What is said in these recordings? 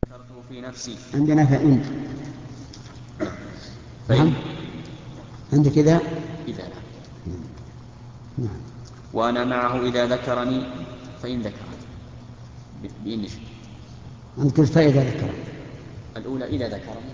ذكرته في نفسي. عندنا فإن. نعم عندك إذا. نعم. وأنا معه إذا ذكرني فإن ذكرني بإنش. عندك فإذا ذكرني. الأولى إذا ذكرني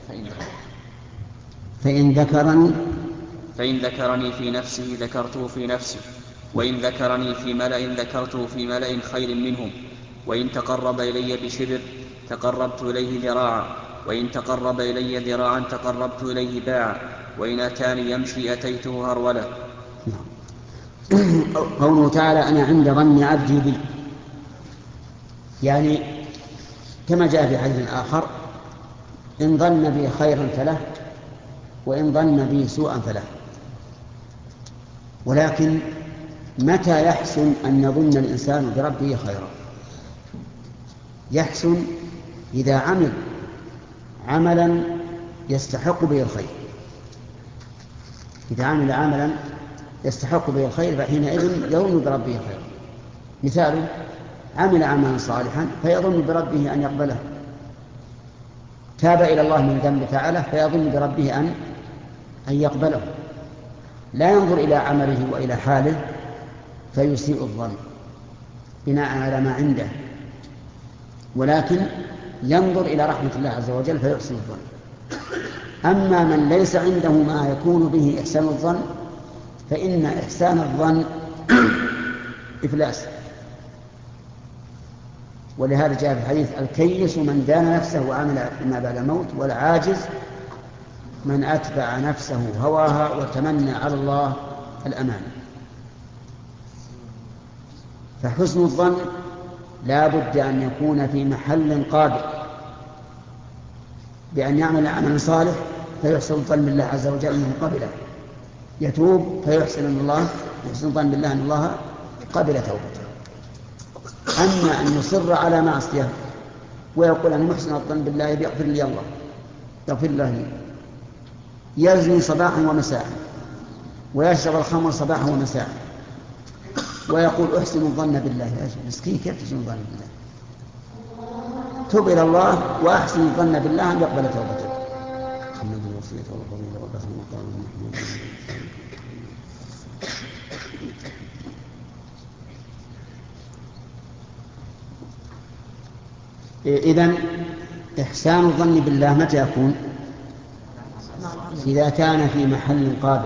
فإن ذكرني في نفسه ذكرته في نفسي، وإن ذكرني في ملأ ذكرته في ملأ خير منهم، وإن تقرب إلي بشبر تقربت إليه ذراعا، وإن تقرب إلي ذراعا تقربت إليه باعا، وإن أتاني يمشي أتيته هرولة. قوله تعالى أنا عند ظن عبدي بي، يعني كما جاء في حديث آخر إن ظن بي خيرا فله وإن ظن بي سوءا فله. ولكن متى يحسن أن يظن الإنسان بربه خيرا؟ يحسن إذا عمل عملا يستحق به الخير. إذا عمل عملا يستحق به الخير فحينئذ يظن بربه خيرا. مثال عمل عملا صالحا فيظن بربه أن يقبله، تاب إلى الله من ذنب فعله فيظن بربه أن يقبله، لا ينظر إلى عمله وإلى حاله فيسيء الظن بناء على ما عنده، ولكن ينظر إلى رحمة الله عز وجل فيحسن الظن. أما من ليس عنده ما يكون به إحسان الظن فإن إحسان الظن إفلاس. ولهذا جاء في الحديث الكيس من دان نفسه وعمل ما بعد الموت، والعاجز من أتبع نفسه هواها وتمنى على الله الأمان. فحسن الظن لا بد أن يكون في محل قابل بأن يعمل عملا صالح فيحسن الظن بالله عز وجل أنه قبله، يتوب فيحسن الظن بالله أن الله قبل توبته. أما أن يصر على معصية ويقول أن محسن الظن بالله يغفر لي الله يغفر الله لي، يزني صباحا ومساء ويشرب الخمر صباحا ومساء ويقول أحسن الظن بالله، مسكين كيف تحسن الظن بالله؟ توب إلى الله وأحسن الظن بالله أن يقبل توبتك. إذن إحسان الظن بالله متى يكون؟ إذا كان في محل قابل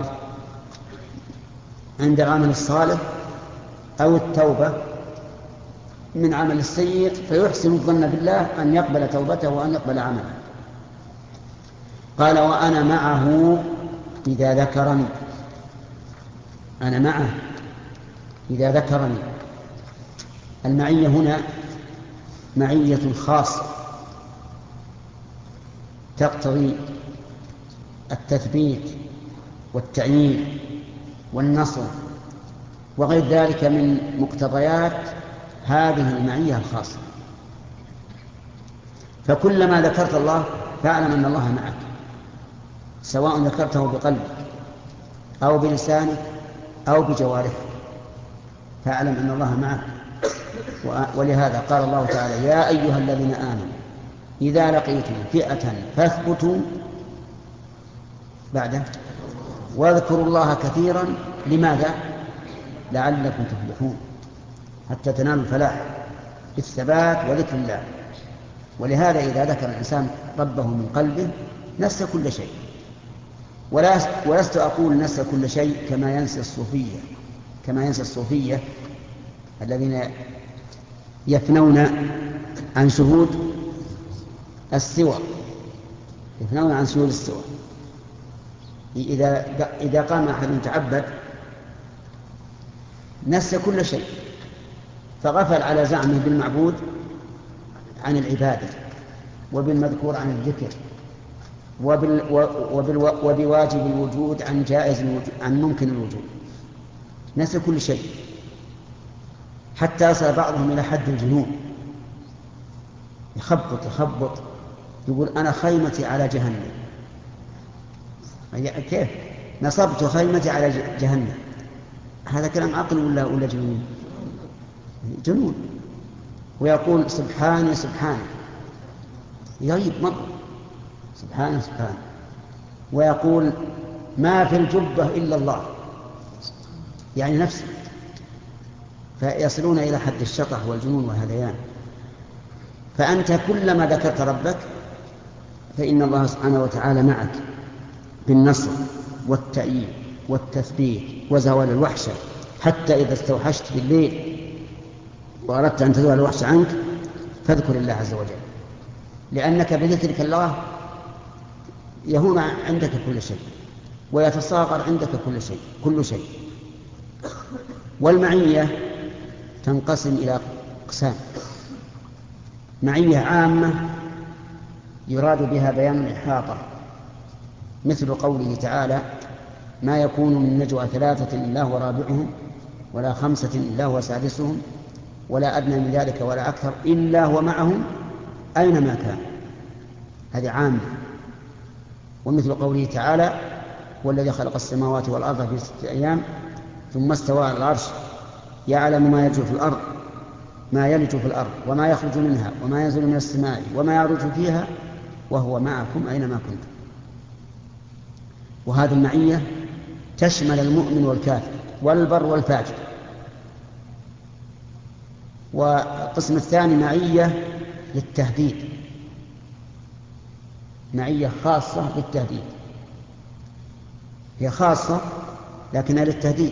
عند العمل الصالح أو التوبة من عمل السيء فيحسن الظن بالله أن يقبل توبته وأن يقبل عمله. قال وأنا معه إذا ذكرني. أنا معه إذا ذكرني. المعية هنا معية خاصة تقتضي التثبيت والتعيين والنصر وغير ذلك من مقتضيات هذه المعية الخاصة. فكلما ذكرت الله فاعلم أن الله معك، سواء ذكرته بقلبك أو بلسانك أو بجوارحك، فاعلم أن الله معك. ولهذا قال الله تعالى يا أيها الذين آمنوا إذا لقيتم فئة فاثبتوا بعده واذكروا الله كثيرا. لماذا؟ لعلكم تفلحون، حتى تنالوا الفلاح بالثبات وذكر الله. ولهذا إذا ذكر الإنسان ربه من قلبه نسى كل شيء. ولست أقول نسى كل شيء كما ينسى الصوفية الذين يفنون عن شهود السوى. إذا قام أحد يتعبد نسى كل شيء فغفل على زعمه بالمعبود عن العبادة وبالمذكور عن الذكر وبواجب الوجود عن جائز الوجود عن ممكن الوجود. نسى كل شيء حتى يصل بعضهم إلى حد الجنون، يخبط يقول أنا خيمتي على جهنم. كيف نصبت خيمتي على جهنم؟ هذا كلام عقل ولا جنون؟ جنون. ويقول سبحاني سبحاني، يغيب مرة سبحانه سبحانه. ويقول ما في الجبة إلا الله، يعني نفسه، فيصلون إلى حد الشطح والجنون والهذيان. فأنت كلما ذكرت ربك فإن الله سبحانه وتعالى معك بالنصر والتأييد والتثبيت وزوال الوحشة. حتى إذا استوحشت بالليل وأردت أن تزول الوحشة عنك فاذكر الله عز وجل، لأنك بذكرك الله يهون عندك كل شيء ويتصاغر عندك كل شيء. والمعية تنقسم إلى أقسام: معية عامة يراد بها بيان الإحاطة، مثل قوله تعالى: ما يكون من نجوى 3 إلا هو رابعهم ولا 5 إلا هو سادسهم ولا أدنى من ذلك ولا أكثر إلا هو معهم أينما كان. هذه عامة. ومثل قوله تعالى: والذي خلق السماوات والأرض في 6 أيام ثم استوى على العرش يعلم ما يلج في الأرض وما يخرج منها وما ينزل من السماء وما يعرج فيها وهو معكم أينما كنتم. وهذه المعية تشمل المؤمن والكافر والبر والفاجر. والقسم الثاني معية للتهديد، معية خاصة للتهديد، هي خاصة لكنها للتهديد،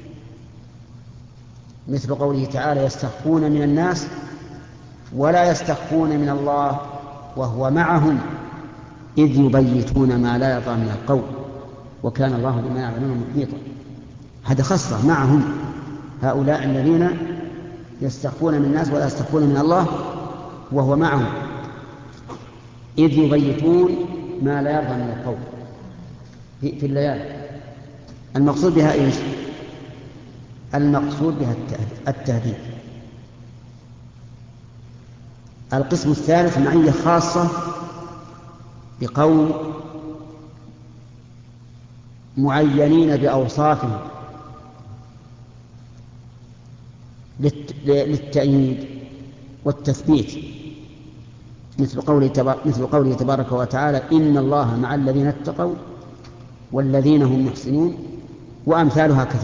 مثل قوله تعالى: يستخفون من الناس ولا يستخفون من الله وهو معهم إذ يبيتون ما لا يرضى من القول وكان الله بما يعملون محيطا. هذا خاصة معهم، هؤلاء الذين يستخفون من الناس ولا يستخفون من الله وهو معهم إذ يبيتون ما لا يرضى من القول في الليالي. المقصود بها إيش؟ المقصود بها التهديد. القسم الثالث معية خاصة بقوم معينين بأوصافهم للتأييد والتثبيت، مثل قوله تبارك وتعالى: إن الله مع الذين اتقوا والذين هم محسنون، وأمثالها كثير.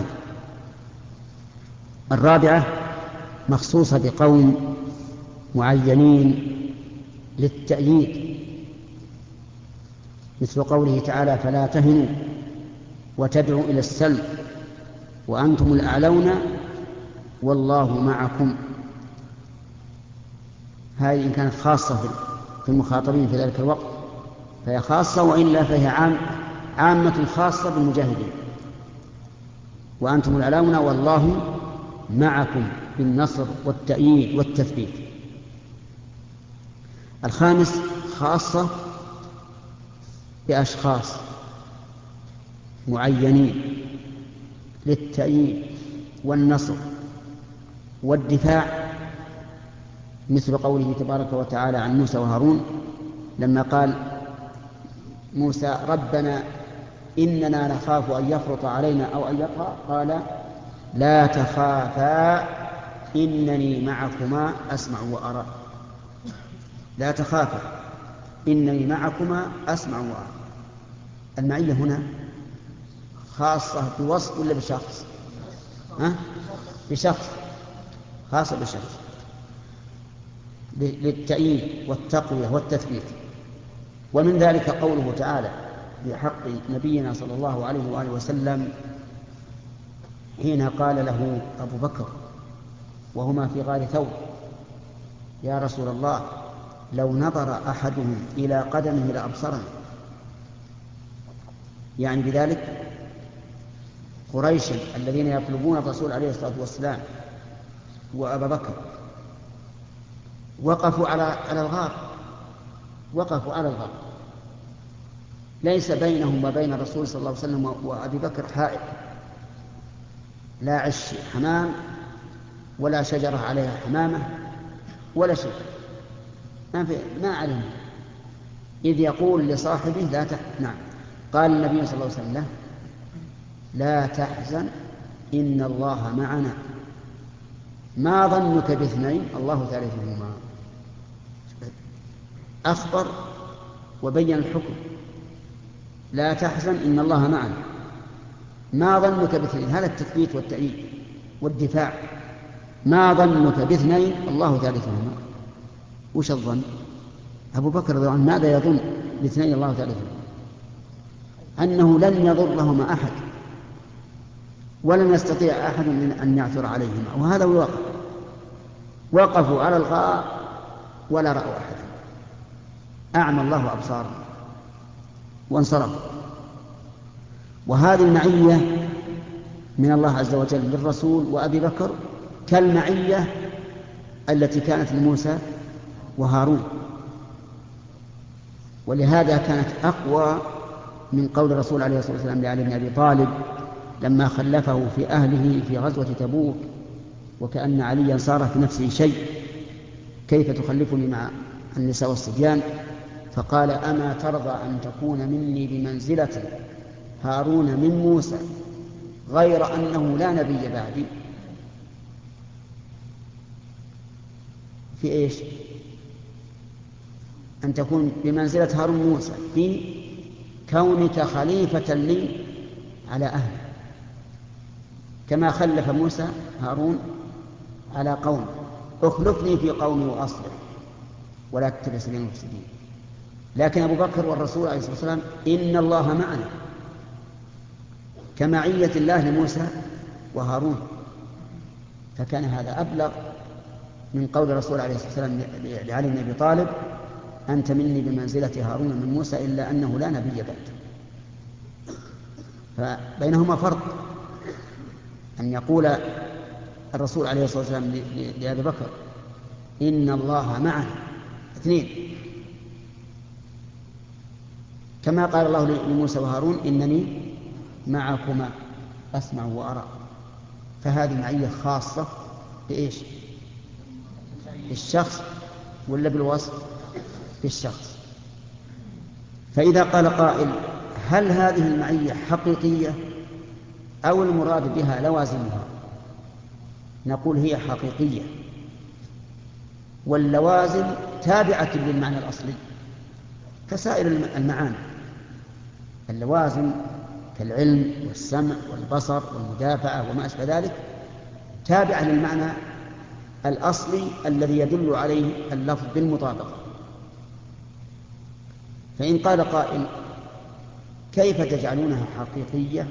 الرابعة مخصوصة بقوم معينين للتأييد، مثل قوله تعالى: فلا تهنوا وتدعوا إلى السلم وأنتم الأعلون والله معكم. هذه إن كانت خاصة في المخاطبين في ذلك الوقت فهي خاصة، وإلا فهي عامة خاصة بالمجاهدين. وأنتم الأعلون والله معكم بالنصر والتأييد والتثبيت. الخامس خاصة بأشخاص معينين للتأييد والنصر والدفاع، مثل قوله تبارك وتعالى عن موسى وهارون لما قال موسى: ربنا إننا نخاف أن يفرط علينا أو أن يطغى، قال: لا تخافا إنني معكما أسمع وأرى. لا تخافا إنني معكما أسمع وأرى. المعية هنا خاصة بوصف ولا بشخص؟ بشخص، خاصة بشخص، للتأييد والتقوية والتثبيت. ومن ذلك قوله تعالى بحق نبينا صلى الله عليه وآله وسلم حين قال له أبو بكر وهما في غار ثور: يا رسول الله لو نظر أحدهم إلى قدمه لأبصرنا. يعني بذلك قريش الذين يطلبون الرسول عليه الصلاة والسلام وأبا بكر وقفوا على الغار، ليس بينهم وبين الرسول صلى الله عليه وسلم وأبي بكر حائط، لا عش حمام ولا شجرة عليها حمامة ولا شيء، ما علم. إذ يقول لصاحبه لا تحزن. نعم، قال النبي صلى الله عليه وسلم: لا تحزن إن الله معنا، ما ظنك باثنين الله ثالثهما. أخبر وبين الحكم: لا تحزن إن الله معنا. ما ظنك باثنين؟ هذا التثبيت والتأييد والدفاع. ما ظنك باثنين الله ثالثهما؟ وش الظن؟ أبو بكر رضي الله عنه ماذا يظن باثنين الله ثالثهما؟ أنه لن يضرهما أحد ولن يستطيع أحد من أن يعثر عليهما، وهذا الواقع. وقفوا على الغار ولا رأوا أحدا، أعمى الله أبصارهم وانصرفوا. وهذه المعية من الله عز وجل للرسول وأبي بكر كالمعية التي كانت لموسى وهارون، ولهذا كانت أقوى من قول الرسول عليه الصلاة والسلام لعلي بن أبي طالب لما خلفه في أهله في غزوة تبوك، وكأن عليا صار في نفسه شيء: كيف تخلفني مع النساء والصبيان؟ فقال: أما ترضى أن تكون مني بمنزلة هارون من موسى غير أنه لا نبي بعدي؟ في إيش؟ أن تكون بمنزلة هارون موسى في كونك خليفة لي على أهلي، كما خلف موسى هارون على قوم: اخلفني في قومي وأصلح ولا تتبع سبيل المفسدين. لكن أبو بكر والرسول عليه الصلاة والسلام إن الله معنا، كمعية الله لموسى وهارون. فكان هذا أبلغ من قول الرسول عليه الصلاة والسلام لعلي بن أبي طالب: أنت مني بمنزلة هارون من موسى إلا أنه لا نبي بعد. فبينهما فرق، أن يقول الرسول عليه الصلاة والسلام لأبي بكر: إن الله معنا، اثنين، كما قال الله لموسى وهارون: إنني معكما أسمع وأرى. فهذه معية خاصة بإيش؟ بالشخص ولا بالوصف؟ بالشخص. فإذا قال قائل: هل هذه المعية حقيقية أو المراد بها لوازمها؟ نقول: هي حقيقية، واللوازم تابعة للمعنى الأصلي كسائر المعاني. اللوازم كالعلم والسمع والبصر والمدافعة وما أشبه ذلك تابعة للمعنى الأصلي الذي يدل عليه اللفظ بالمطابقة. فإن قال قائل: كيف تجعلونها حقيقية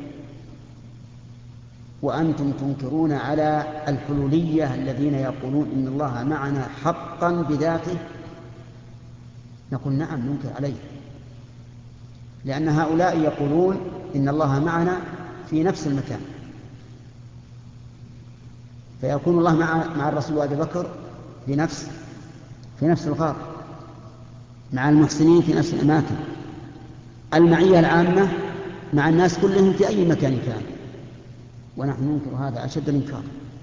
وأنتم تنكرون على الحلولية الذين يقولون إن الله معنا حقا بذاته؟ نقول: نعم، ننكر عليه، لأن هؤلاء يقولون إن الله معنا في نفس المكان، فيكون الله مع الرسول وأبي بكر في نفس الغار، مع المحسنين في نفس الأماكن. المعية العامة مع الناس كلهم في أي مكان كان، ونحن ننكر هذا أشد الإنكار،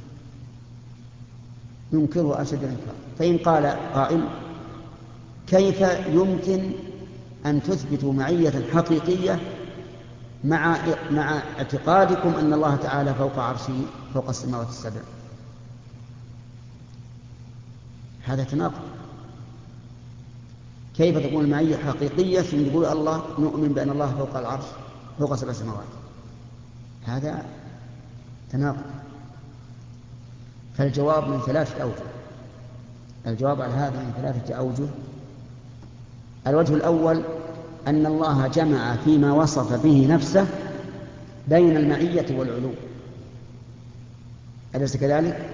ننكره أشد الإنكار. فإن قال قائل: كيف يمكن أن تثبتوا معية حقيقية مع اعتقادكم أن الله تعالى فوق عرشه فوق السماوات السبع؟ هذا تناقض. كيف تكون المعية حقيقية ثم يقول الله نؤمن بأن الله فوق العرش فوق 7 سماوات؟ هذا تناقض. فالجواب من 3 أوجه. الجواب على هذا من 3 أوجه. الوجه الأول: أن الله جمع فيما وصف به نفسه بين المعية والعلو، أليس كذلك؟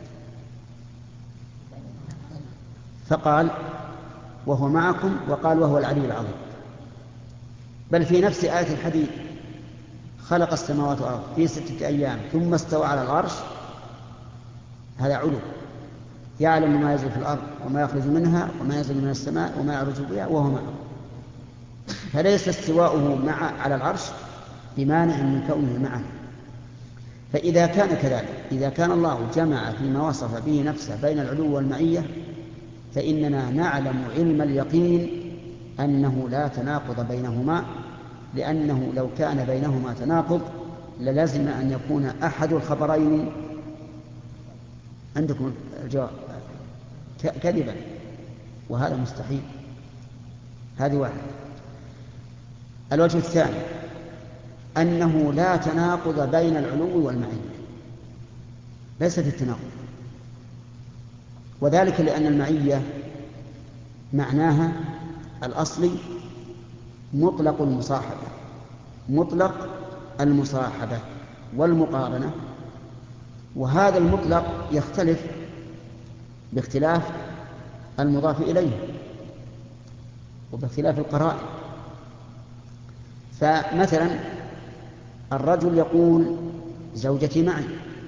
فقال: وهو معكم، وقال: وهو العلي العظيم. بل في نفس آية الحديد: خلق السماوات والأرض في 6 أيام ثم استوى على العرش. هذا علو، يعلم ما ينزل في الأرض وما يخرج منها وما ينزل من السماء وما يعرج بها وهو معه. فليس استواؤه على العرش بمانع من كونه معه. فإذا كان كذلك، إذا كان الله جمع فيما وصف به نفسه بين العلو والمعية، فإننا نعلم علم اليقين أنه لا تناقض بينهما، لأنه لو كان بينهما تناقض للزم أن يكون أحد الخبرين عندكم الجواب كذبا، وهذا مستحيل. هذه واحدة. الوجه الثاني أنه لا تناقض بين العلو والمعية، ليس في التناقض، وذلك لأن المعية معناها الأصلي مطلق المصاحبة، مطلق المصاحبة والمقارنة، وهذا المطلق يختلف باختلاف المضاف إليه وباختلاف القرائن. فمثلا الرجل يقول زوجتي معي،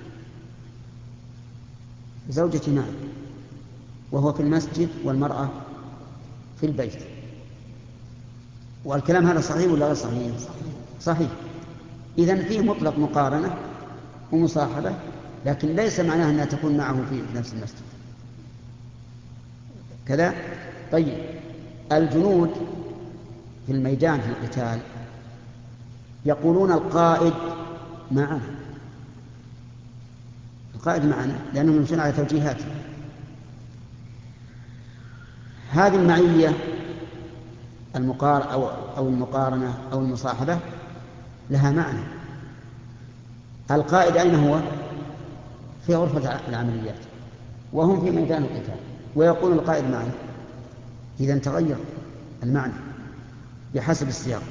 زوجتي معي، وهو في المسجد والمرأة في البيت، والكلام هذا صحيح ولا غير صحيح؟ صحيح. إذن فيه مطلق مقارنة ومصاحبة، لكن ليس معناه أنها تكون معه في نفس المسجد كذا. طيب الجنود في الميدان في القتال يقولون القائد معنا، القائد معنا، لأنهم يمشون على توجيهاته. هذه المعية أو المقارنة أو المصاحبة لها معنى. القائد أين هو؟ في غرفة العمليات وهم في ميدان القتال، ويقول القائد معي، إذن تغير المعنى بحسب السياق.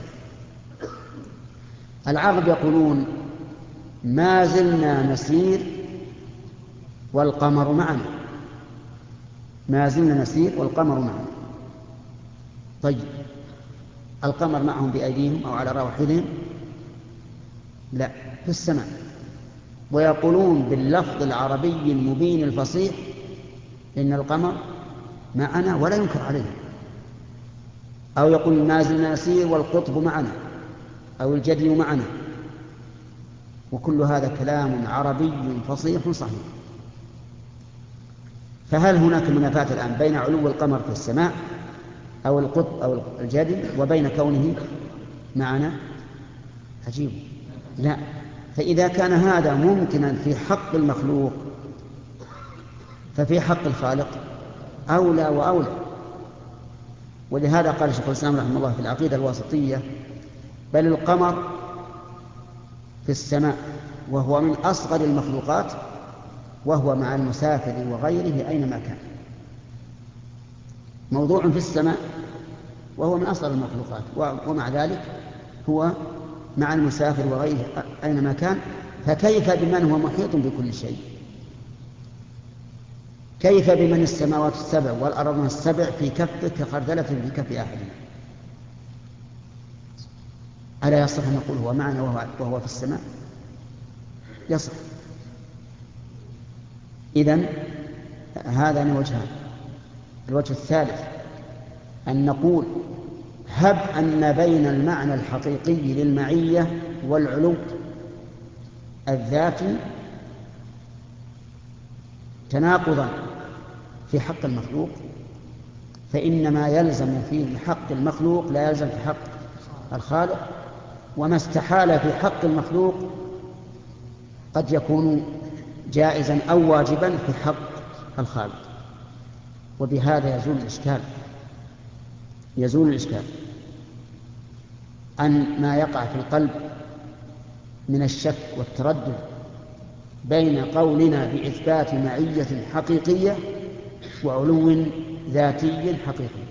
العرب يقولون ما زلنا نسير والقمر معنا، ما زلنا نسير والقمر معنا. طيب القمر معهم بأيديهم أو على رواحلهم؟ لا، في السماء. ويقولون باللفظ العربي المبين الفصيح إن القمر معنا ولا ينكر عليه. أو يقول ما زلنا نسير والقطب معنا أو الجدي معنا، وكل هذا كلام عربي فصيح صحيح. فهل هناك منافاة الآن بين علو القمر في السماء أو القطب أو الجدي وبين كونه معنا؟ عجيب. لا. فإذا كان هذا ممكنا في حق المخلوق ففي حق الخالق أولى وأولى. ولهذا قال شيخ الإسلام رحمه الله في العقيدة الواسطية بل القمر في السماء وهو من أصغر المخلوقات وهو مع المسافر وغيره أينما كان. موضوع في السماء وهو من أصغر المخلوقات، ومع ذلك هو مع المسافر وغيره أينما كان. فكيف بمن هو محيط بكل شيء؟ كيف بمن السماوات السبع والأرض السبع في كفه كخردلة في كف أحدهم؟ ألا يصح أن نقول هو معنا وهو في السماء؟ يصح. إذن هذا وجهان. الوجه الثالث أن نقول هب أن بين المعنى الحقيقي للمعية والعلو الذاتي تناقضا في حق المخلوق، فإن ما يلزم في حق المخلوق لا يلزم في حق الخالق، وما استحال في حق المخلوق قد يكون جائزا أو واجبا في حق الخالق. وبهذا يزول الإشكال عن ما يقع في القلب من الشك والتردد بين قولنا بإثبات معية حقيقية وعلو ذاتي حقيقي.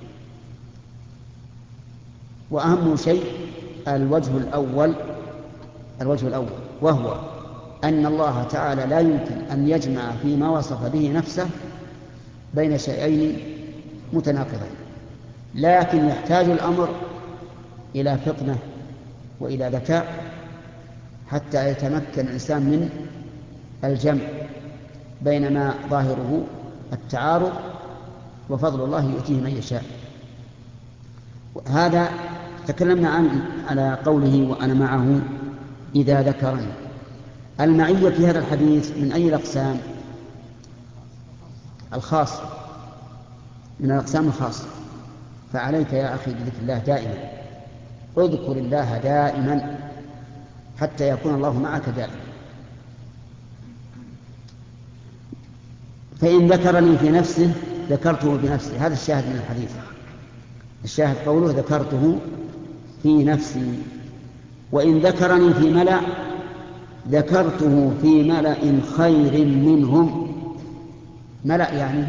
وأهم شيء الوجه الأول، وهو أن الله تعالى لا يمكن أن يجمع فيما وصف به نفسه بين شيئين متناقضين، لكن يحتاج الأمر إلى فطنة وإلى ذكاء حتى يتمكن الإنسان من الجمع بين ما ظاهره التعارض وفضل الله يؤتيه من يشاء. هذا تكلمنا على قوله وأنا معه إذا ذكرني. المعية في هذا الحديث من أي الأقسام؟ الخاص، من الأقسام الخاصة. فعليك يا أخي بذكر الله دائما، اذكر الله دائما حتى يكون الله معك دائما. فإن ذكرني في نفسه ذكرته بنفسي، هذا الشاهد من الحديث. الشاهد قوله ذكرته في نفسي وإن ذكرني في ملأ ذكرته في ملأ خير منهم. ملأ يعني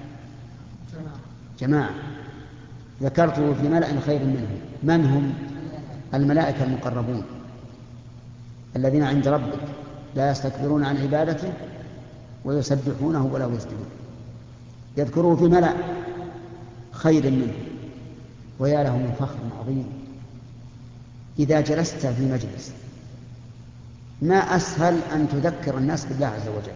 جماعة. ذكرته في ملأ خير منهم. من هم؟ الملائكة المقربون الذين عند ربك لا يستكبرون عن عبادته ويسبحونه ولا يسجدون. يذكره في ملأ خير منه، ويا له من فخر عظيم. إذا جلست في مجلس ما أسهل أن تذكر الناس بالله عز وجل.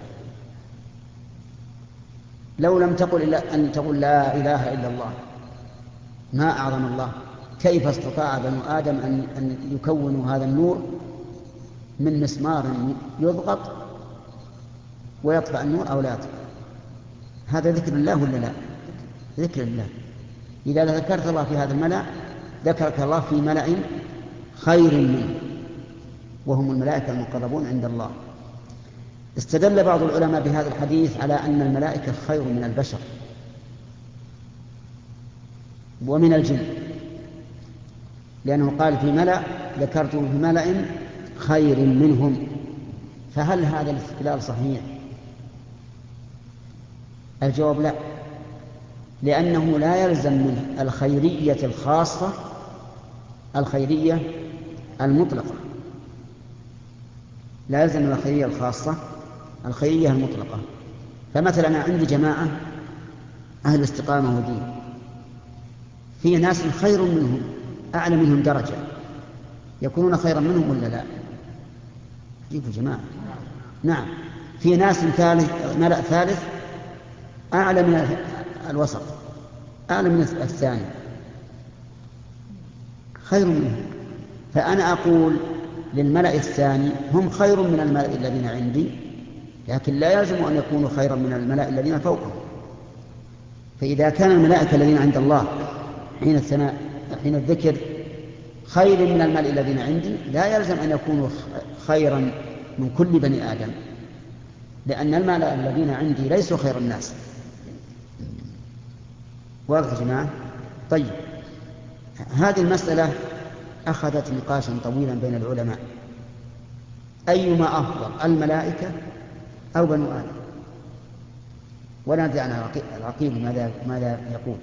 لو لم تقل إلا أن تقول لا إله إلا الله ما أعظم الله. كيف استطاع بنو آدم أن يكونوا هذا النور من مسمار يضغط ويطفأ النور أو لا يطفأ؟ هذا ذكر الله ولا لا؟ ذكر الله. إذا ذكرت الله في هذا الملأ ذكرك الله في ملأ خير منه، وهم الملائكة المقربون عند الله. استدل بعض العلماء بهذا الحديث على أن الملائكة خير من البشر ومن الجن، لأنه قال في ملأ ذكرته في ملأ خير منهم. فهل هذا الاستدلال صحيح؟ الجواب لا، لأنه لا يلزم من الخيرية الخاصة الخيرية المطلقة. لا يلزم من الخيرية الخاصة الخيرية المطلقة. فمثلا أنا عندي جماعة أهل استقامة ودين، في ناس خير منهم أعلى منهم درجة، يكونون خيرا منهم ولا لا؟ جيبوا جماعة. نعم، في ناس ملأ ثالث أعلى من الوسط، أعلى من الثاني، خير منهم. فأنا أقول للملأ الثاني هم خير من الملأ الذين عندي، لكن لا يلزم أن يكونوا خيرا من الملأ الذين فوقهم. فإذا كان الملائكة الذين عند الله حين الثناء حين الذكر خير من الملأ الذين عندي، لا يلزم أن يكونوا خيرا من كل بني آدم، لأن الملأ الذين عندي ليسوا خير الناس. واضح يا جماعة؟ طيب، هذه المسألة أخذت نقاشا طويلا بين العلماء، أيما أفضل الملائكة أو بنو آدم؟ ولا ندري عن العقيل ماذا يقول.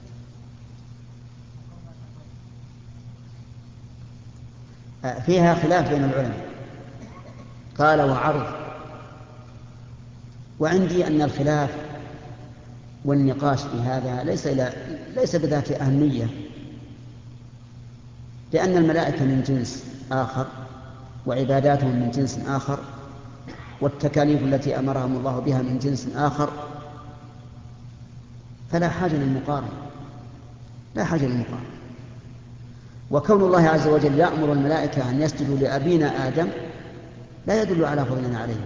فيها خلاف بين العلماء، قال وعرض. وعندي أن الخلاف والنقاش في هذا ليس بذات أهمية، لأن الملائكة من جنس آخر وعباداتهم من جنس آخر والتكاليف التي أمرهم الله بها من جنس آخر، فلا حاجة للمقارنة، لا حاجة للمقارنة. وكون الله عز وجل يأمر الملائكة أن يسجدوا لأبينا آدم لا يدل على فضلنا عليه،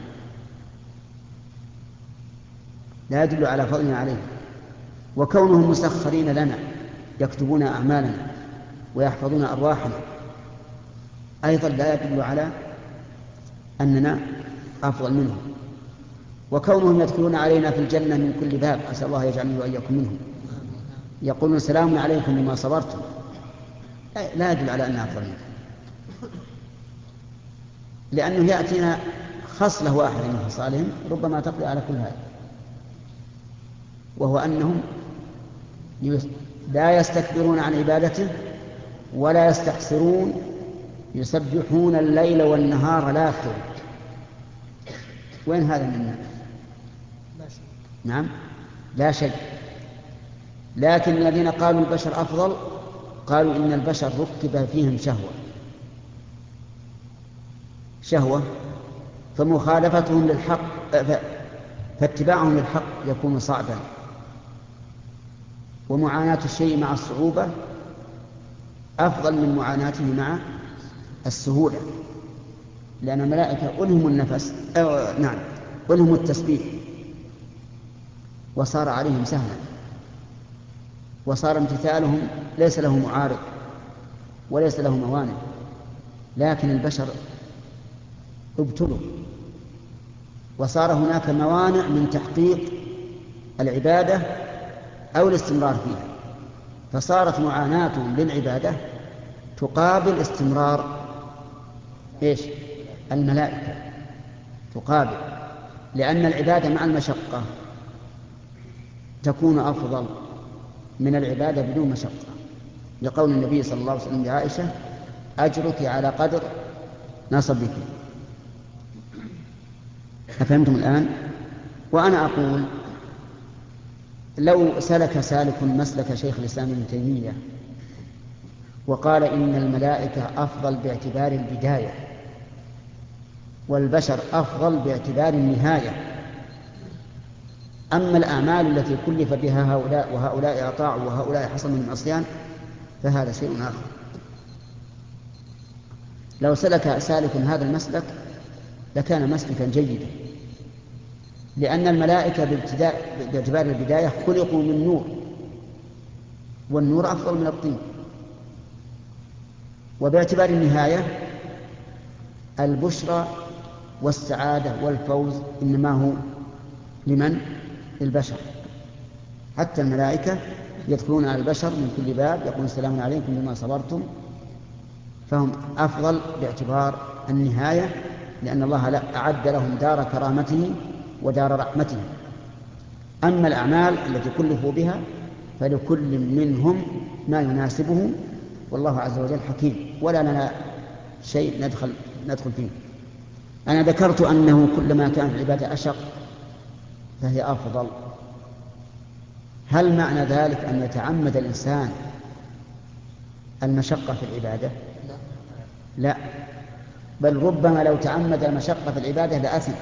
لا يدل على فضلنا عليه. وكونهم مسخرين لنا يكتبون أعمالنا ويحفظون أرواحنا أيضا لا يدل على أننا أفضل منهم. وكونهم يدخلون علينا في الجنة من كل باب، أسأل الله يجعلني وإياكم منهم، يقولون سلام عليكم بما صبرتم، لا يدل على أننا أفضل منهم، لأنه يأتينا خصلة واحدة من خصالهم ربما تقضي على كل هذا، وهو أنهم لا يستكبرون عن عبادته ولا يستحسرون، يسبحون الليل والنهار لا يفترون. وين هذا منا؟ نعم، لا شيء. لكن الذين قالوا البشر أفضل قالوا إن البشر ركب فيهم شهوة فمخالفتهم للحق فاتباعهم للحق يكون صعبا، ومعاناة الشيء مع الصعوبة أفضل من معاناته مع السهولة، لأن الملائكة ألهم النفس ألهم التسبيح وصار عليهم سهلا، وصار امتثالهم ليس له معارض وليس له موانع. لكن البشر ابتلوا وصار هناك موانع من تحقيق العبادة أو الاستمرار فيها. فصارت معاناتهم للعبادة تقابل استمرار الملائكة، تقابل، لأن العبادة مع المشقة تكون أفضل من العبادة بدون مشقة، لقول النبي صلى الله عليه وسلم لعائشة: أجرك على قدر نصبك. أفهمتم الآن؟ وأنا أقول لو سلك سالك مسلك شيخ الإسلام ابن تيمية وقال إن الملائكة أفضل باعتبار البداية والبشر أفضل باعتبار النهاية، أما الأعمال التي كلف بها هؤلاء وهؤلاء أطاعوا وهؤلاء حصل منهم عصيان فهذا شيء آخر. لو سلك سالك هذا المسلك لكان مسلكا جيدا، لأن الملائكة باعتبار البداية خلقوا من نور، والنور أفضل من الطين. وباعتبار النهاية البشرى والسعادة والفوز إنما هو لمن؟ للبشر. حتى الملائكة يدخلون على البشر من كل باب يقول السلام عليكم بما صبرتم، فهم أفضل باعتبار النهاية، لأن الله أعد لهم دار كرامته ودار رحمته. أما الأعمال التي كلفوا بها فلكل منهم ما يناسبه، والله عز وجل حكيم ولا لنا شيء ندخل فيه. أنا ذكرت أنه كلما كانت العبادة أشق فهي أفضل. هل معنى ذلك أن يتعمد الإنسان المشقة في العبادة؟ لا، بل ربما لو تعمد المشقة في العبادة لأثم،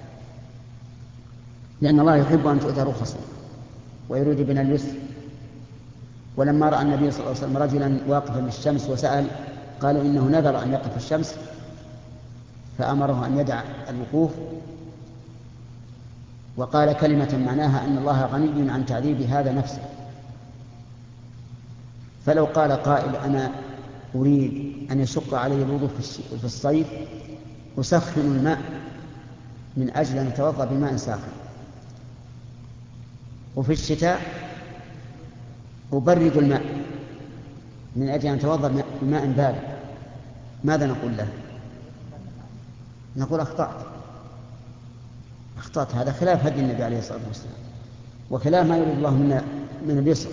لأن الله يحب أن تؤتى رخصا ويريد بنا اليسر. ولما رأى النبي صلى الله عليه وسلم رجلا واقفا بالشمس وسأل، قالوا إنه نذر أن يقف في الشمس، فأمره أن يدع الوقوف، وقال كلمة معناها أن الله غني عن تعذيب هذا نفسه. فلو قال قائل أنا أريد أن يشق علي الوضوء في الصيف أسخن الماء من أجل أن أتوضأ بماء ساخن، وفي الشتاء أبرد الماء من أجل أن أتوضأ بماء بارد، ماذا نقول له؟ نقول أخطأت. هذا خلاف هدي النبي عليه الصلاة والسلام، وخلاف ما يريد الله من اليسر.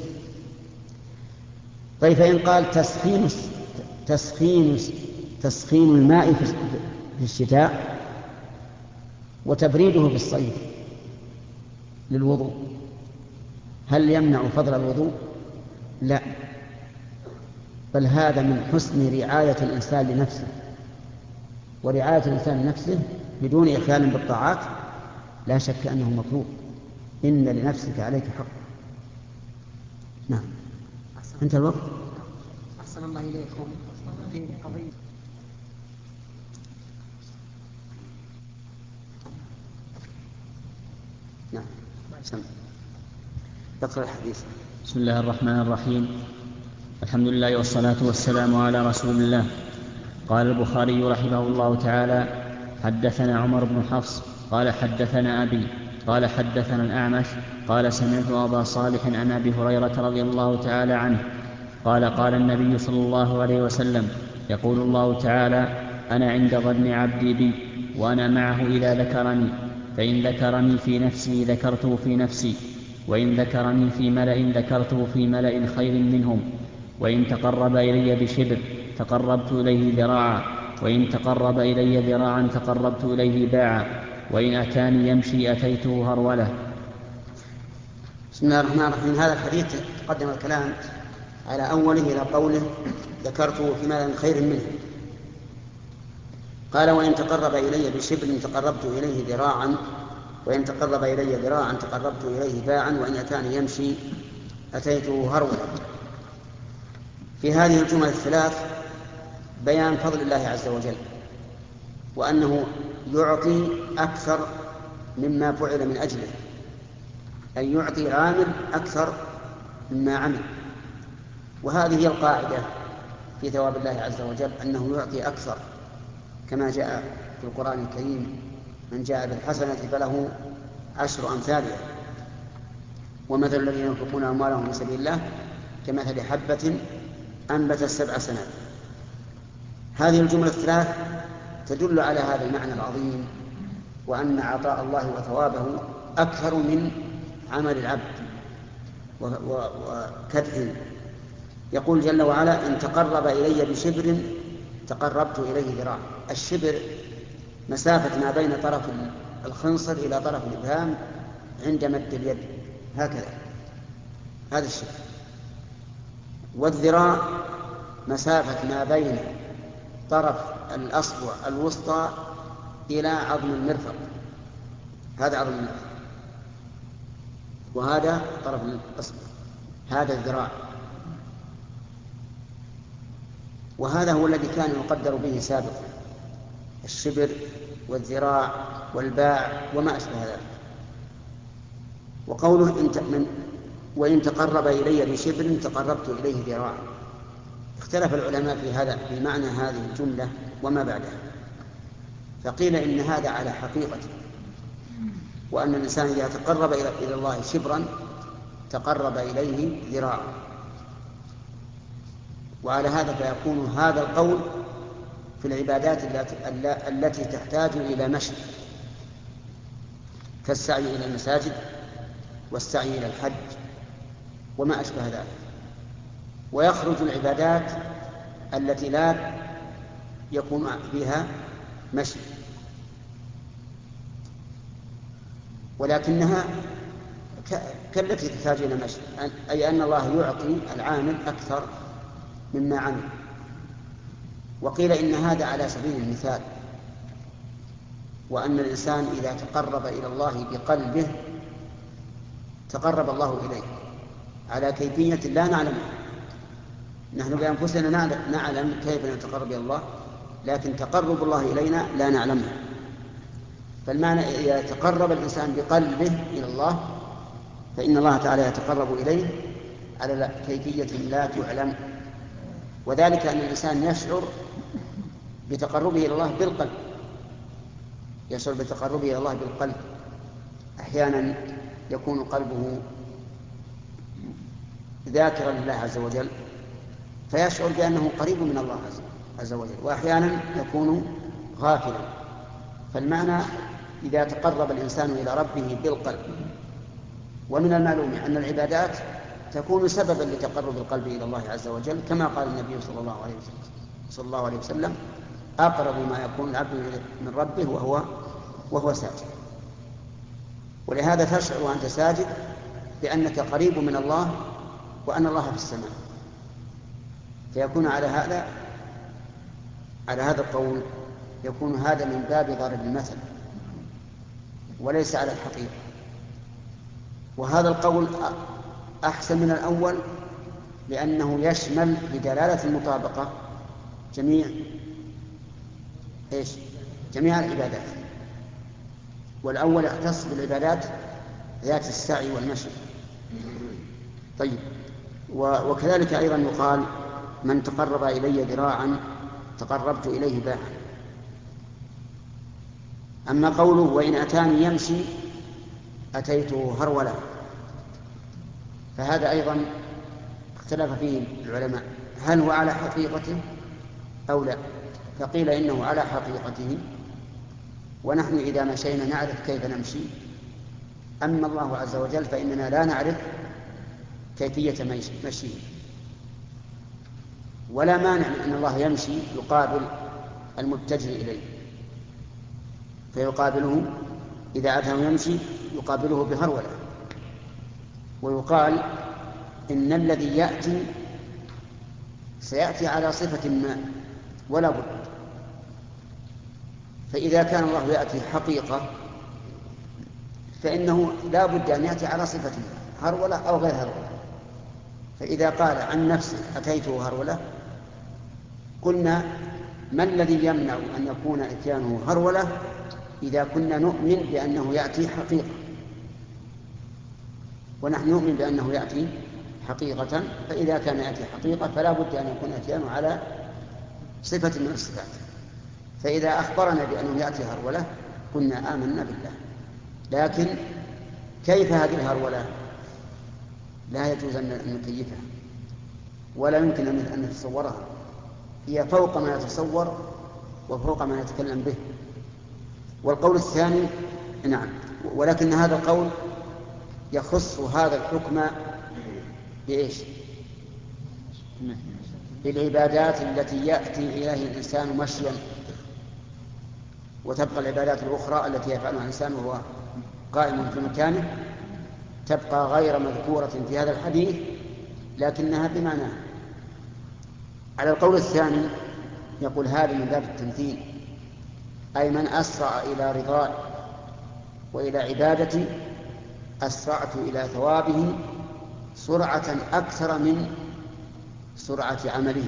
طيب فإن قال تسخين الماء في الشتاء وتبريده في الصيف للوضوء، هل يمنع فضل الوضوء؟ لا، بل هذا من حسن رعاية الإنسان لنفسه، ورعاية الإنسان لنفسه بدون إخلال بالطاعات لا شك أنه مطلوب. إن لنفسك عليك حق. نعم، أنت الوقت. أحسن الله إليكم في قضية نعم. اقرأ الحديث. بسم الله الرحمن الرحيم. الحمد لله والصلاة والسلام على رسول الله. قال البخاري رحمه الله تعالى: حدثنا عمر بن حفص قال حدثنا أبي قال حدثنا الأعمش قال سمعت أبا صالح عن أبي هريرة رضي الله تعالى عنه قال: قال النبي صلى الله عليه وسلم: يقول الله تعالى: أنا عند ظن عبدي بي وأنا معه إذا ذكرني، فإن ذكرني في نفسي ذكرته في نفسي، وإن ذكرني في ملأ ذكرته في ملأ خير منهم، وإن تقرب إلي بشبر تقربت إليه ذراعا، وإن تقرب إلي ذراعا تقربت إليه باعا، وإن أتاني يمشي أتيته هرولة. بسم الله الرحمن الرحيم. هذا الحديث تقدم الكلام على أوله إلى قوله ذكرته في ملأ خير منه. قال: وإن تقرب إلي بشبر تقربت إليه ذراعا، وإن تقرب إلي ذراعا تقربت إليه باعا، وإن أتاني يمشي أتيته هرولة. في هذه الجمل الثلاث بيان فضل الله عز وجل، وأنه يعطي أكثر مما فعل من أجله، أي يعطي عامل أكثر مما عمل. وهذه هي القاعدة في ثواب الله عز وجل، أنه يعطي أكثر، كما جاء في القرآن الكريم: من جاء بالحسنة فله 10 أمثالها، ومثل الذين ينفقون أموالهم في سبيل الله كمثل حبة أنبتت 7 سنابل. هذه الجملة الثلاث تدل على هذا المعنى العظيم، وأن عطاء الله وثوابه أكثر من عمل العبد وكدحه. يقول جل وعلا: إن تقرب إلي بشبر تقربت إليه ذراعا. الشبر مسافة ما بين طرف الخنصر إلى طرف الإبهام عند مد اليد، هكذا، هذا الشبر. والذراع مسافة ما بين طرف الأصبع الوسطى إلى عظم المرفق، هذا عظم المرفق، وهذا طرف الأصبع، هذا الذراع. وهذا هو الذي كان يقدر به سابقا، الشبر والذراع والباع وما أشبه ذلك. وقوله وإن تقرب إلي بشبر تقربت إليه ذراعا، اختلف العلماء في معنى هذه الجملة وما بعدها، فقيل إن هذا على حقيقته، وأن الإنسان إذا تقرب إلى الله شبرا تقرب إليه ذراعا. وعلى هذا فيكون هذا القول في العبادات التي تحتاج إلى مشي، كالسعي إلى المساجد والسعي إلى الحج وما أشبه ذلك. ويخرج العبادات التي لا يكون فيها مشي، ولكنها كالتي تحتاج إلى مشي، أي أن الله يعطي العامل أكثر مما عمل. وقيل إن هذا على سبيل المثال، وأن الإنسان إذا تقرب إلى الله بقلبه تقرب الله إليه على كيفية لا نعلمها. نحن بأنفسنا نعلم كيف نتقرب إلى الله، لكن تقرب الله إلينا لا نعلمه. فالمعنى إذا تقرب الإنسان بقلبه إلى الله فإن الله تعالى يتقرب إليه على كيفية لا تعلم، وذلك أن الإنسان يشعر بتقربه إلى الله بالقلب، يشعر بتقربه إلى الله بالقلب. أحيانا يكون قلبه ذاكرا لله عز وجل فيشعر بأنه قريب من الله عز وجل، وأحيانا يكون غافلا. فالمعنى إذا تقرب الإنسان إلى ربه بالقلب. ومن المعلوم أن العبادات تكون سببا لتقرب القلب إلى الله عز وجل، كما قال النبي صلى الله عليه وسلم: أقرب ما يكون العبد من ربه وهو ساجد. ولهذا تشعر وأنت ساجد بأنك قريب من الله وأن الله في السماء. فيكون على هذا القول يكون هذا من باب ضرب المثل وليس على الحقيقة. وهذا القول أحسن من الأول لأنه يشمل بدلالة المطابقة جميع العبادات، والأول يختص بالعبادات ذات السعي والمشي. طيب، وكذلك أيضا يقال: من تقرب إلي ذراعا تقربت إليه باعا. أما قوله: وإن أتاني يمشي أتيته هرولا، فهذا أيضا اختلف فيه العلماء، هل هو على حقيقته أو لا؟ فقيل إنه على حقيقته، ونحن إذا مشينا نعرف كيف نمشي. أما الله عز وجل فإننا لا نعرف كيفية مشيه. ولا مانع من أن الله يمشي يقابل المتجه إليه، فيقابله إذا أتاه يمشي يقابله بهرولة. ويقال إن الذي يأتي سيأتي على صفة ما ولا بد. فإذا كان الله يأتي حقيقة فإنه لا بد أن يأتي على صفة هرولة أو غير هرولة. فإذا قال عن نفسه أتيته هرولة قلنا: ما الذي يمنع أن يكون إتيانه هرولة إذا كنا نؤمن بأنه يأتي حقيقة؟ ونحن نؤمن بأنه يأتي حقيقة، فإذا كان يأتي حقيقة فلا بد أن يكون إتيانه على صفة من الصفات. فإذا أخبرنا بأنه يأتي هرولة قلنا آمنا بالله. لكن كيف هذه الهرولة؟ لا يجوز أن نكيفها، ولا يمكن أن نتصورها، هي فوق ما يتصور وفوق ما نتكلم به. والقول الثاني نعم، ولكن هذا القول يخص هذا الحكم بإيش؟ بالعبادات التي يأتي إليها الإنسان مشيا، وتبقى العبادات الأخرى التي يفعلها الإنسان وهو قائم في مكانه تبقى غير مذكورة في هذا الحديث لكنها بمعناه. على القول الثاني يقول هذا من باب التمثيل، أي من أسرع إلى رضاه وإلى عبادتي أسرعت إلى ثوابه سرعة أكثر من سرعة عمله.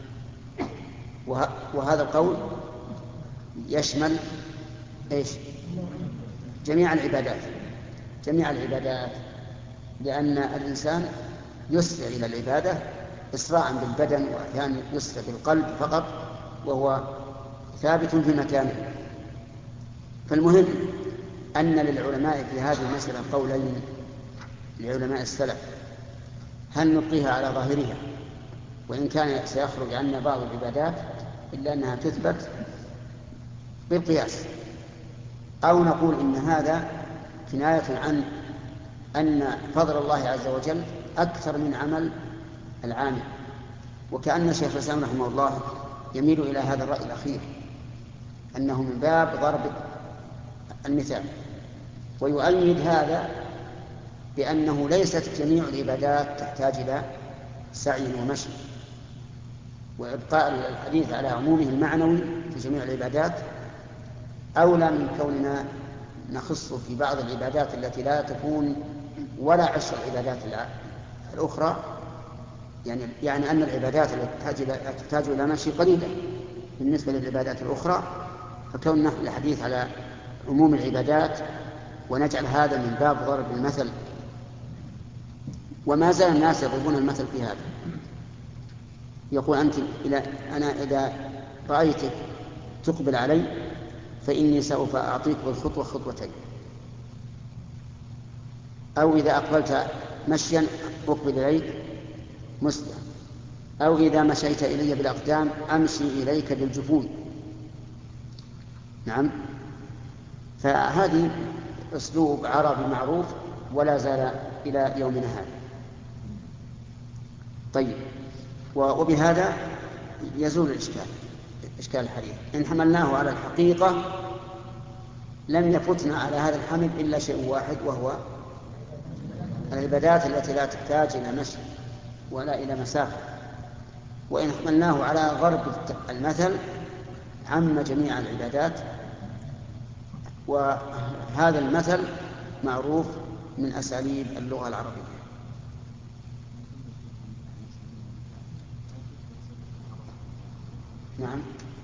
وهذا القول يشمل إيش؟ جميع العبادات، لأن الإنسان يسرع إلى العبادة إسراعا بالبدن، وأحيانا يسرع بالقلب فقط وهو ثابت في مكانه. فالمهم أن للعلماء في هذه المسألة قولين لعلماء السلف، هل نبقيها على ظاهرها وإن كان سيخرج عنا بعض العبادات إلا أنها تثبت بالقياس، أو نقول إن هذا كناية عن أن فضل الله عز وجل أكثر من عمل العامل. وكأن شيخ الإسلام رحمه الله يميل إلى هذا الرأي الأخير، أنه من باب ضرب المثال، ويؤيد هذا بأنه ليست جميع العبادات تحتاج إلى سعي ومشي، وإبقاء الحديث على عمومه المعنوي في جميع العبادات أولى من كوننا نخص في بعض العبادات التي لا تكون ولا عشر العبادات الأخرى، يعني أن العبادات التي تحتاج إلى مشي قليلة بالنسبة للعبادات الأخرى، فكون نحن الحديث على عموم العبادات ونجعل هذا من باب ضرب المثل. وما زال الناس يضربون المثل في هذا، يقول أنا إذا رأيتك تقبل علي فإني سوف أعطيك بالخطوة خطوتين، أو إذا أقبلت مشيا أقبل إليك مسلم، أو إذا مشيت إلي بالأقدام أمشي إليك بالجفون. نعم، فهذه أسلوب عربي معروف ولا زال إلى يومنا هذا. طيب، وبهذا يزول إشكال الحديث. إن حملناه على الحقيقة لم يفتنا على هذا الحمل إلا شيء واحد، وهو العبادات التي لا تحتاج إلى مشي ولا إلى مسافة. وإن حملناه على ضرب المثل عم جميع العبادات، وهذا المثل معروف من أساليب اللغة العربية. نعم،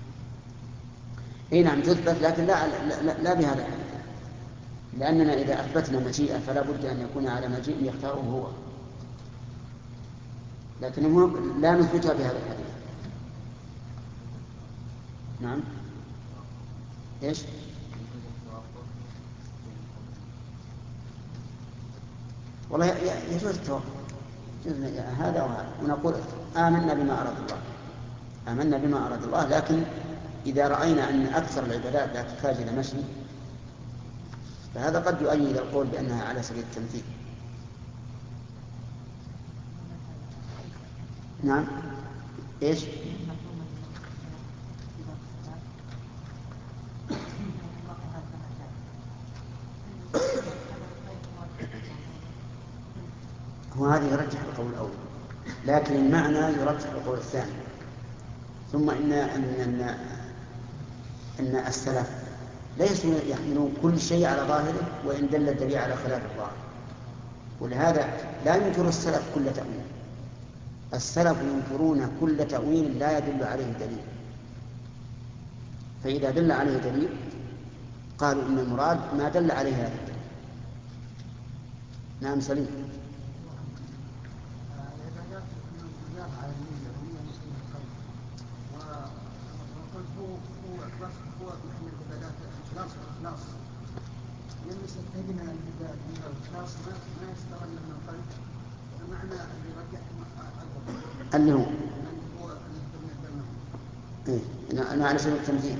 إيه نعم تثبت، لكن لا بهذا الحديث، لأننا إذا أثبتنا مجيئة فلا بد أن يكون على مجيء يختاره هو، لكن لا نثبتها بهذا الحديث. نعم، إيش؟ والله يجوز التوقف هذا وهذا، ونقول آمنا بما أراد الله، لكن إذا رأينا أن أكثر العبادات لا تحتاج إلى مشي فهذا قد يؤيد القول بأنها على سبيل التمثيل. نعم، إيش؟ وهذه يرجح القول الأول، لكن المعنى يرجح القول الثاني. ثم إن السلف ليسوا يحملون كل شيء على ظاهره وإن دل الدليل على خلاف الظاهر، ولهذا لا ينكر السلف كل تأويل. السلف ينكرون كل تأويل لا يدل عليه دليل، فإذا دل عليه دليل قالوا إن المراد ما دل عليه هذا الدليل. نعم سليم. اللي هو إيه؟ أنا على سبيل التمثيل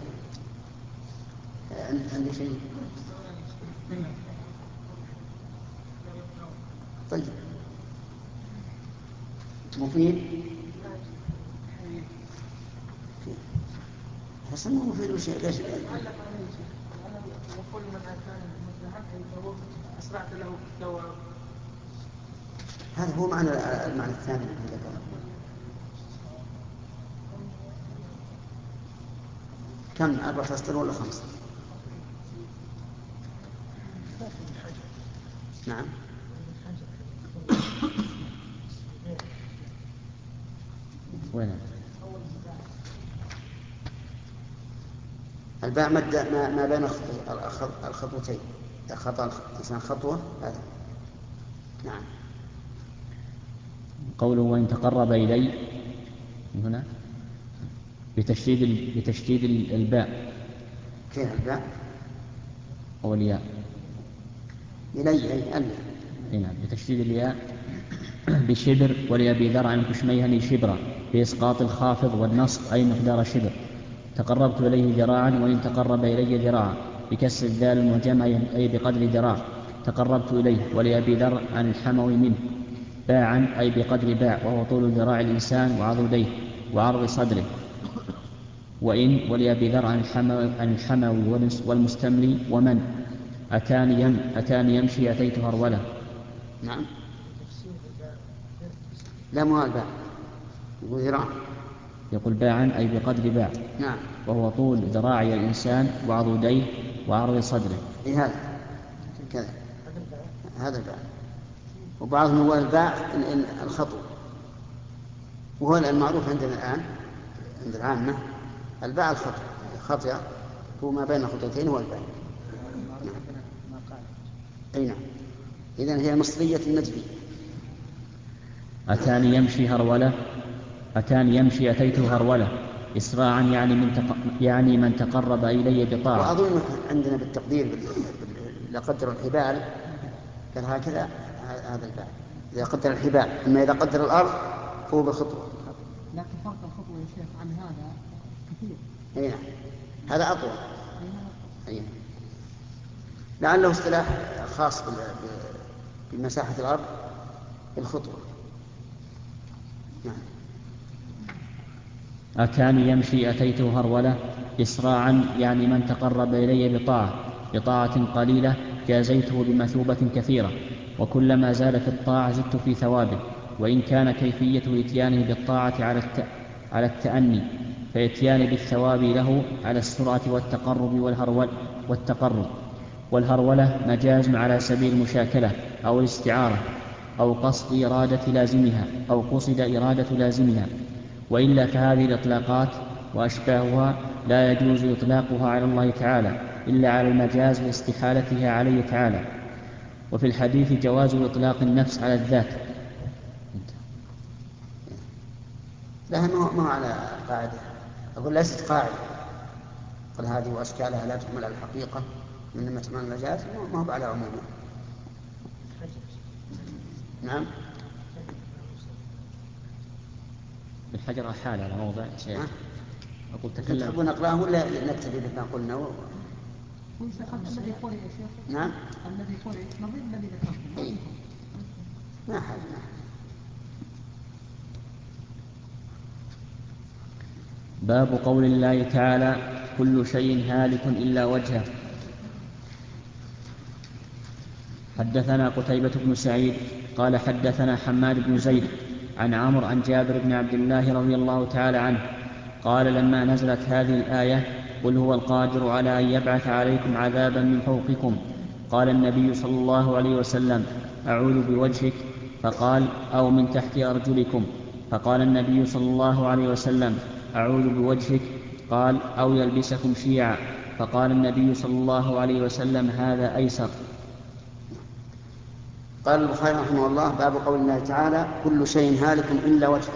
عندي شيء. طيب مفيد حسن مفيد وش ليش وكل من أتاني مسلما أسرعت له الثواب. هذا هو المعنى الثاني الذي ذكره. كم 4 أسطر ولا 5؟ نعم وين الباء مد ما بين الخطوتين. إذا خطأ الإنسان خطوة هذا. نعم. قوله وإن تقرب إلي هنا بتشديد الباء. كيف الباء؟ أو الياء. إلي نعم بتشديد الياء بشبر ولأبي ذر عن كشميهني شبرا بإسقاط الخافض والنصب أي مقدار شبر. تقربت إليه ذراعا وإن تقرب إلي ذراعا بكسر الدال المعجمة أي بقدر ذراع. تقربت إليه ولأبي ذر عن الحموي منه باعا أي بقدر باع وهو طول ذراع الإنسان وعضديه وعرض صدره. وإن ولأبي ذر عن الحموي والمستملي ومن أتاني يمشي أتيت هرولة. نعم لا مو الباع وذراع يقول باعا أي بقدر باع. نعم وهو طول ذراعي الإنسان وعضديه وعرض صدره. هذا كذا هذا الباع. وبعضهم هو الباع الخطو وهو المعروف عندنا الآن عند العامة الباع الخطو خطأ هو ما بين الخطوتين هو الباع. نعم. أي نعم. إذن هي مصرية النجبي. أتاني يمشي أتيته هرولة إسراعا يعني من تقرب إلي بطاعة. وأظن عندنا بالتقدير إذا قدر الحبال كان هكذا هذا الباع إذا قدر الحبال. أما إذا قدر الأرض فهو بالخطوة. لكن فرق الخطوة يا شيخ عن هذا كثير. أي نعم هذا أطول. أي نعم. لعله اصطلاح خاص بمساحة الأرض بالخطوة. نعم. أتاني يمشي أتيته هرولة إسراعا يعني من تقرب إلي بطاعة قليلة جازيته بمثوبة كثيرة وكلما زاد في الطاعة زدت في ثوابه. وإن كان كيفية إتيانه بالطاعة على التأني فإتيان بالثواب له على السرعة والتقرب. والهرولة مجاز على سبيل المشاكلة أو الاستعارة أو قصد إرادة لازمها. وإلا فهذه الإطلاقات وأشباهها لا يجوز إطلاقها على الله تعالى إلا على المجاز لاستحالتها عليه تعالى. وفي الحديث جواز إطلاق النفس على الذات. لا ما على قاعدة. أقول ليست قاعدة. قل هذه وأشكالها لا تحمل على الحقيقة من تحمل المجاز ما هو على عمومه. نعم الحجر حال على موضع شيء. أقول تكلم. تحبون نقرأه ولا نكتفي بما قلنا الذي قرئ يا شيخ. نعم الذي قرئ نظير الذي ذكرته. ما حاجة. باب قول الله تعالى كل شيء هالك إلا وجهه. حدثنا قتيبة بن سعيد قال حدثنا حماد بن زيد عن عمرو عن جابر بن عبد الله رضي الله تعالى عنه قال لما نزلت هذه الآية قل هو القادر على أن يبعث عليكم عذابا من فوقكم قال النبي صلى الله عليه وسلم أعوذ بوجهك فقال أو من تحت أرجلكم فقال النبي صلى الله عليه وسلم أعوذ بوجهك قال أو يلبسكم شيعا فقال النبي صلى الله عليه وسلم هذا أيسر. قال البخاري رحمه الله باب قول الله تعالى كل شيء هالك إلا وجهه.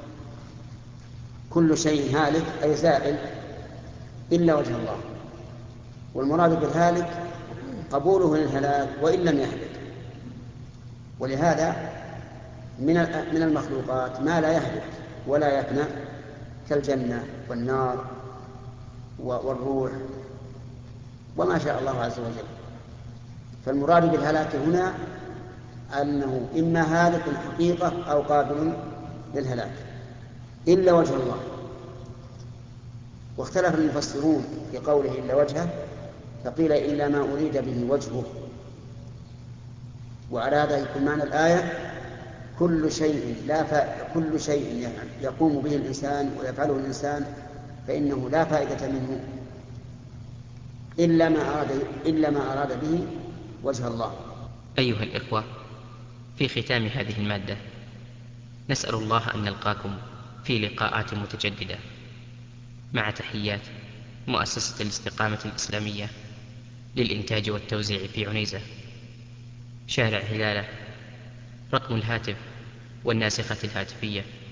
كل شيء هالك أي زائل إلا وجه الله. والمراد بالهالك قبوله للهلاك وإن لم يهلك. ولهذا من المخلوقات ما لا يهلك ولا يفنى كالجنة والنار والروح وما شاء الله عز وجل. فالمراد بالهلاك هنا أنه إما هالك حقيقة أو قابل للهلاك إلا وجه الله. واختلف المفسرون في قوله إلا وجهه، فقيل إلا ما أريد به وجهه، وعلى هذا يكون معنى الآية كل شيء يقوم به الإنسان ويفعله الإنسان فإنه لا فائدة منه إلا ما أراد به وجه الله. أيها الإخوة، في ختام هذه المادة نسأل الله أن نلقاكم في لقاءات متجددة، مع تحيات مؤسسة الاستقامة الإسلامية للإنتاج والتوزيع في عنيزة، شارع هلالة، رقم الهاتف والناسخة الهاتفية